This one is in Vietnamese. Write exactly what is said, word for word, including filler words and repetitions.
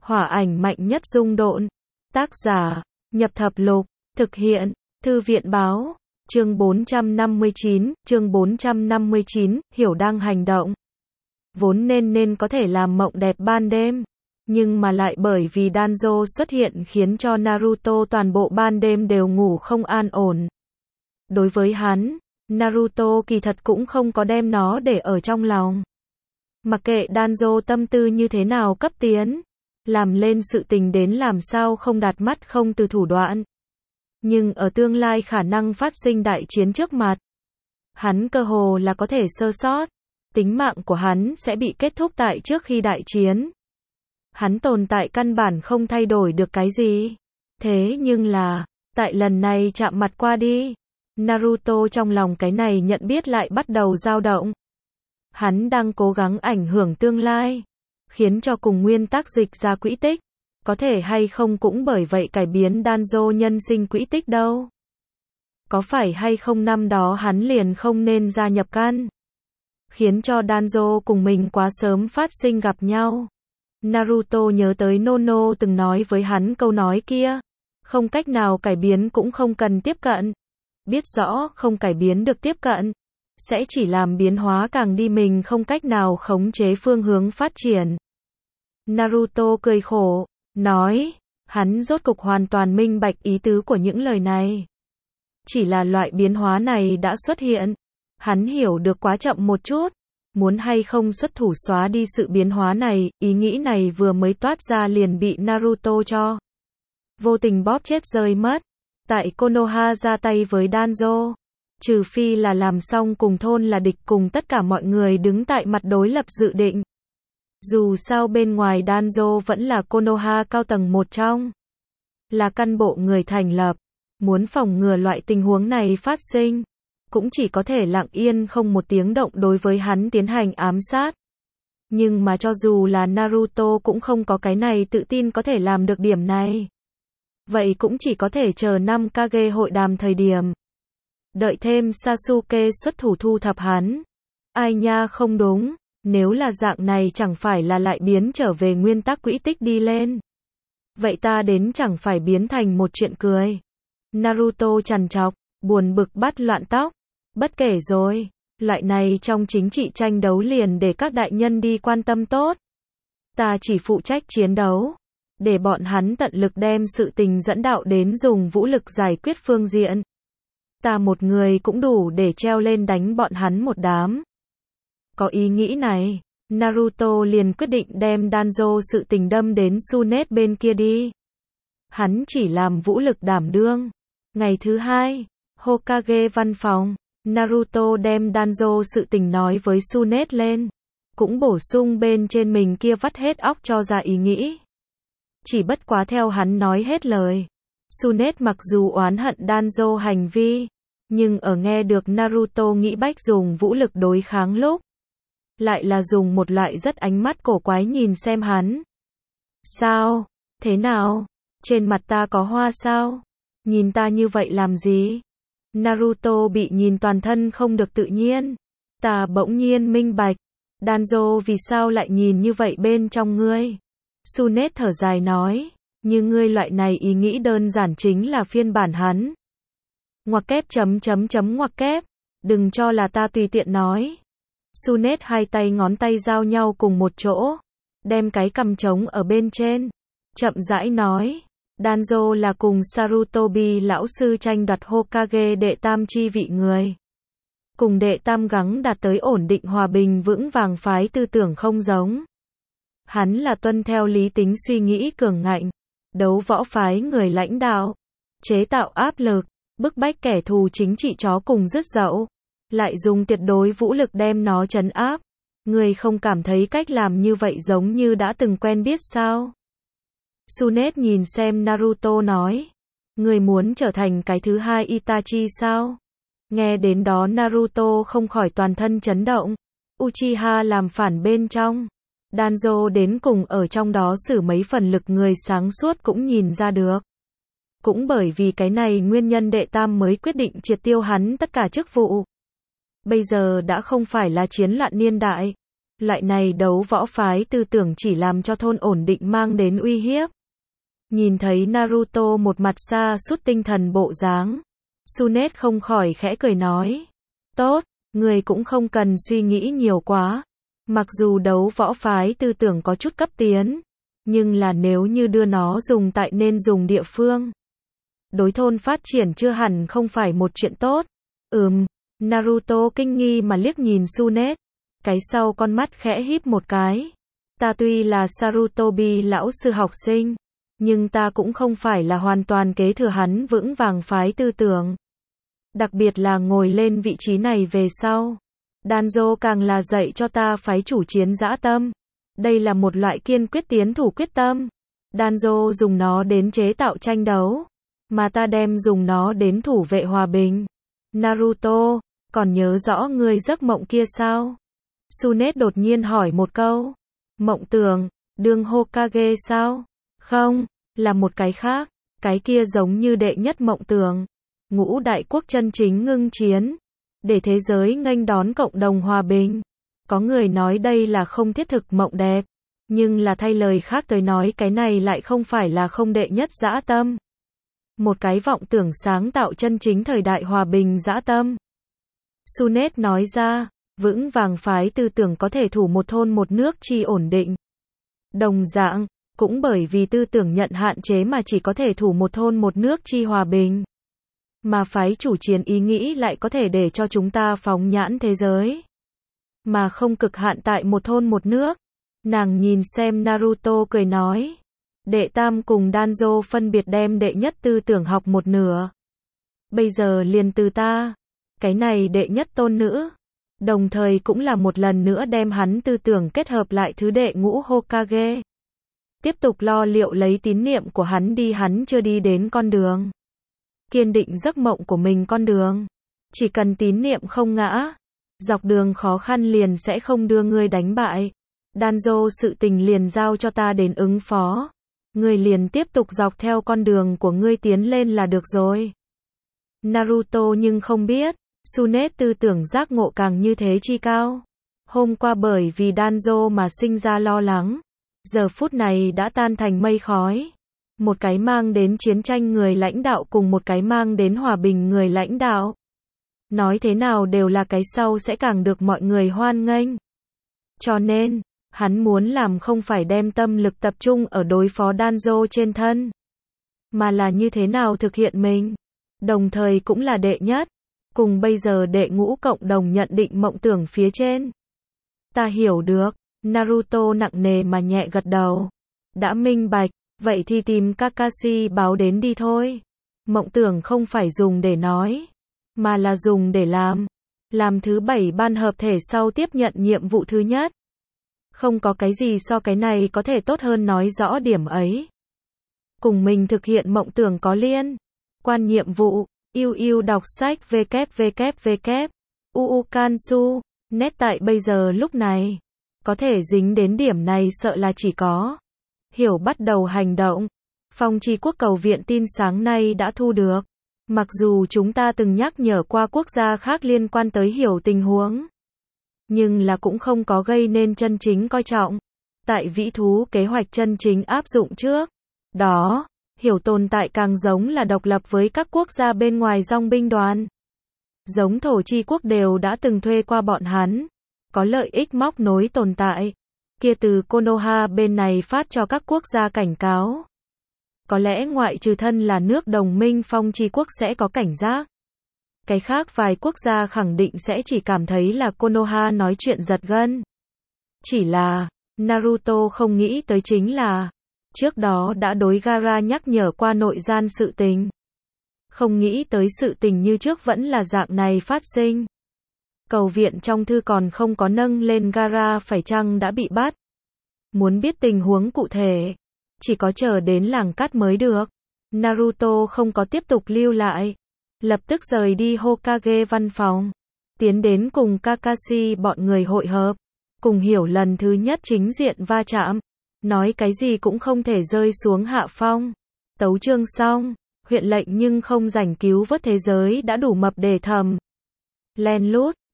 Hỏa ảnh mạnh nhất dung độn. Tác giả, Nhập Thập Lục, thực hiện, Thư viện báo, chương bốn trăm năm mươi chín, chương bốn trăm năm mươi chín, hiểu đang hành động. Vốn nên nên có thể làm mộng đẹp ban đêm, nhưng mà lại bởi vì Danzo xuất hiện khiến cho Naruto toàn bộ ban đêm đều ngủ không an ổn. Đối với hắn, Naruto kỳ thật cũng không có đem nó để ở trong lòng. Mặc kệ Danzo tâm tư như thế nào cấp tiến, làm lên sự tình đến làm sao không đạt mắt không từ thủ đoạn. Nhưng ở tương lai khả năng phát sinh đại chiến trước mặt, hắn cơ hồ là có thể sơ sót, tính mạng của hắn sẽ bị kết thúc tại trước khi đại chiến. Hắn tồn tại căn bản không thay đổi được cái gì. Thế nhưng là, tại lần này chạm mặt qua đi, Naruto trong lòng cái này nhận biết lại bắt đầu dao động. Hắn đang cố gắng ảnh hưởng tương lai, khiến cho cùng nguyên tắc dịch ra quỹ tích, có thể hay không cũng bởi vậy cải biến Danzo nhân sinh quỹ tích đâu. Có phải hay không năm đó hắn liền không nên gia nhập căn, khiến cho Danzo cùng mình quá sớm phát sinh gặp nhau. Naruto nhớ tới Nono từng nói với hắn câu nói kia, không cách nào cải biến cũng không cần tiếp cận. Biết rõ không cải biến được tiếp cận, sẽ chỉ làm biến hóa càng đi mình không cách nào khống chế phương hướng phát triển. Naruto cười khổ, nói, hắn rốt cục hoàn toàn minh bạch ý tứ của những lời này. Chỉ là loại biến hóa này đã xuất hiện, hắn hiểu được quá chậm một chút, muốn hay không xuất thủ xóa đi sự biến hóa này, ý nghĩ này vừa mới toát ra liền bị Naruto cho vô tình bóp chết rơi mất. Tại Konoha ra tay với Danzo, trừ phi là làm xong cùng thôn là địch cùng tất cả mọi người đứng tại mặt đối lập dự định. Dù sao bên ngoài Danzo vẫn là Konoha cao tầng một trong, là căn bộ người thành lập, muốn phòng ngừa loại tình huống này phát sinh, cũng chỉ có thể lặng yên không một tiếng động đối với hắn tiến hành ám sát. Nhưng mà cho dù là Naruto cũng không có cái này tự tin có thể làm được điểm này. Vậy cũng chỉ có thể chờ năm Kage hội đàm thời điểm. Đợi thêm Sasuke xuất thủ thu thập hắn. Ai nha không đúng, nếu là dạng này chẳng phải là lại biến trở về nguyên tắc quỹ tích đi lên. Vậy ta đến chẳng phải biến thành một chuyện cười. Naruto trằn trọc, buồn bực bắt loạn tóc. Bất kể rồi, loại này trong chính trị tranh đấu liền để các đại nhân đi quan tâm tốt. Ta chỉ phụ trách chiến đấu, để bọn hắn tận lực đem sự tình dẫn đạo đến dùng vũ lực giải quyết phương diện. Ta một người cũng đủ để treo lên đánh bọn hắn một đám. Có ý nghĩ này, Naruto liền quyết định đem Danzo sự tình đâm đến Tsunade bên kia đi. Hắn chỉ làm vũ lực đảm đương. Ngày thứ hai, Hokage văn phòng, Naruto đem Danzo sự tình nói với Tsunade lên, cũng bổ sung bên trên mình kia vắt hết óc cho ra ý nghĩ. Chỉ bất quá theo hắn nói hết lời, Tsunade mặc dù oán hận Danzo hành vi, nhưng ở nghe được Naruto nghĩ bách dùng vũ lực đối kháng lúc, lại là dùng một loại rất ánh mắt cổ quái nhìn xem hắn. Sao? Thế nào? Trên mặt ta có hoa sao? Nhìn ta như vậy làm gì? Naruto bị nhìn toàn thân không được tự nhiên. Ta bỗng nhiên minh bạch, Danzo vì sao lại nhìn như vậy bên trong ngươi? Tsunade thở dài nói, như ngươi loại này ý nghĩ đơn giản chính là phiên bản hắn. Ngoặc kép chấm chấm chấm ngoặc kép, đừng cho là ta tùy tiện nói. Tsunade hai tay ngón tay giao nhau cùng một chỗ, đem cái cằm trống ở bên trên, chậm rãi nói, Danzo là cùng Sarutobi lão sư tranh đoạt Hokage đệ tam chi vị người. Cùng đệ tam gắng đạt tới ổn định hòa bình vững vàng phái tư tưởng không giống. Hắn là tuân theo lý tính suy nghĩ cường ngạnh, đấu võ phái người lãnh đạo, chế tạo áp lực, bức bách kẻ thù chính trị chó cùng dứt dậu, lại dùng tuyệt đối vũ lực đem nó trấn áp. Người không cảm thấy cách làm như vậy giống như đã từng quen biết sao? Tsunade nhìn xem Naruto nói, người muốn trở thành cái thứ hai Itachi sao? Nghe đến đó Naruto không khỏi toàn thân chấn động. Uchiha làm phản bên trong, Danzo đến cùng ở trong đó xử mấy phần lực người sáng suốt cũng nhìn ra được. Cũng bởi vì cái này nguyên nhân đệ tam mới quyết định triệt tiêu hắn tất cả chức vụ. Bây giờ đã không phải là chiến loạn niên đại, Loại này đấu võ phái tư tưởng chỉ làm cho thôn ổn định mang đến uy hiếp. Nhìn thấy Naruto một mặt sa sút tinh thần bộ dáng, Tsunade không khỏi khẽ cười nói. Tốt, người cũng không cần suy nghĩ nhiều quá. Mặc dù đấu võ phái tư tưởng có chút cấp tiến, nhưng là nếu như đưa nó dùng tại nên dùng địa phương, đối thôn phát triển chưa hẳn không phải một chuyện tốt. Ừm, Naruto kinh nghi mà liếc nhìn Tsunade, cái sau con mắt khẽ híp một cái. Ta tuy là Sarutobi lão sư học sinh, nhưng ta cũng không phải là hoàn toàn kế thừa hắn vững vàng phái tư tưởng. Đặc biệt là ngồi lên vị trí này về sau, Danzo càng là dạy cho ta phái chủ chiến dã tâm. Đây là một loại kiên quyết tiến thủ quyết tâm. Danzo dùng nó đến chế tạo tranh đấu, mà ta đem dùng nó đến thủ vệ hòa bình. Naruto, còn nhớ rõ ngươi giấc mộng kia sao? Tsunade đột nhiên hỏi một câu. Mộng tưởng, đương Hokage sao? Không, là một cái khác. Cái kia giống như đệ nhất mộng tưởng. Ngũ đại quốc chân chính ngưng chiến, để thế giới nghênh đón cộng đồng hòa bình. Có người nói đây là không thiết thực mộng đẹp, nhưng là thay lời khác tới nói cái này lại không phải là không đệ nhất dã tâm. Một cái vọng tưởng sáng tạo chân chính thời đại hòa bình dã tâm. Tsunade nói ra, vững vàng phái tư tưởng có thể thủ một thôn một nước chi ổn định. Đồng dạng, cũng bởi vì tư tưởng nhận hạn chế mà chỉ có thể thủ một thôn một nước chi hòa bình. Mà phái chủ chiến ý nghĩ lại có thể để cho chúng ta phóng nhãn thế giới. Mà không cực hạn tại một thôn một nước. Nàng nhìn xem Naruto cười nói. Đệ tam cùng Danzo phân biệt đem đệ nhất tư tưởng học một nửa. Bây giờ liền từ ta. Cái này đệ nhất tôn nữ. Đồng thời cũng là một lần nữa đem hắn tư tưởng kết hợp lại thứ đệ ngũ Hokage. Tiếp tục lo liệu lấy tín niệm của hắn đi hắn chưa đi đến con đường. Kiên định giấc mộng của mình con đường. Chỉ cần tín niệm không ngã, dọc đường khó khăn liền sẽ không đưa ngươi đánh bại. Danzo sự tình liền giao cho ta đến ứng phó. Ngươi liền tiếp tục dọc theo con đường của ngươi tiến lên là được rồi. Naruto nhưng không biết, Tsunade tư tưởng giác ngộ càng như thế chi cao. Hôm qua bởi vì Danzo mà sinh ra lo lắng, giờ phút này đã tan thành mây khói. Một cái mang đến chiến tranh người lãnh đạo cùng một cái mang đến hòa bình người lãnh đạo. Nói thế nào đều là cái sau sẽ càng được mọi người hoan nghênh. Cho nên, hắn muốn làm không phải đem tâm lực tập trung ở đối phó Danzo trên thân, mà là như thế nào thực hiện mình. Đồng thời cũng là đệ nhất, cùng bây giờ đệ ngũ cộng đồng nhận định mộng tưởng phía trên. Ta hiểu được, Naruto nặng nề mà nhẹ gật đầu. Đã minh bạch, vậy thì tìm Kakashi báo đến đi thôi. Mộng tưởng không phải dùng để nói, mà là dùng để làm. Làm thứ bảy ban hợp thể sau tiếp nhận nhiệm vụ thứ nhất. Không có cái gì so cái này có thể tốt hơn nói rõ điểm ấy. Cùng mình thực hiện mộng tưởng có liên quan nhiệm vụ. Yêu yêu đọc sách www. uu Kansu. Net tại bây giờ lúc này. Có thể dính đến điểm này sợ là chỉ có. Hiểu bắt đầu hành động. Phong Chi Quốc cầu viện tin sáng nay đã thu được. Mặc dù chúng ta từng nhắc nhở qua quốc gia khác liên quan tới hiểu tình huống, nhưng là cũng không có gây nên chân chính coi trọng. Tại vĩ thú kế hoạch chân chính áp dụng trước đó, hiểu tồn tại càng giống là độc lập với các quốc gia bên ngoài dòng binh đoàn. Giống Thổ Chi Quốc đều đã từng thuê qua bọn hắn, có lợi ích móc nối tồn tại. Kia từ Konoha bên này phát cho các quốc gia cảnh cáo. Có lẽ ngoại trừ thân là nước đồng minh Phong Chi Quốc sẽ có cảnh giác. Cái khác vài quốc gia khẳng định sẽ chỉ cảm thấy là Konoha nói chuyện giật gân. Chỉ là, Naruto không nghĩ tới chính là, trước đó đã đối Gaara nhắc nhở qua nội gian sự tình. Không nghĩ tới sự tình như trước vẫn là dạng này phát sinh. Cầu viện trong thư còn không có nâng lên Gaara phải chăng đã bị bắt. Muốn biết tình huống cụ thể, chỉ có chờ đến làng cát mới được. Naruto không có tiếp tục lưu lại. Lập tức rời đi Hokage văn phòng. Tiến đến cùng Kakashi bọn người hội hợp. Cùng hiểu lần thứ nhất chính diện va chạm. Nói cái gì cũng không thể rơi xuống hạ phong. Tấu chương xong. Huyện lệnh nhưng không rảnh cứu vớt thế giới đã đủ mập để thầm. Len lút.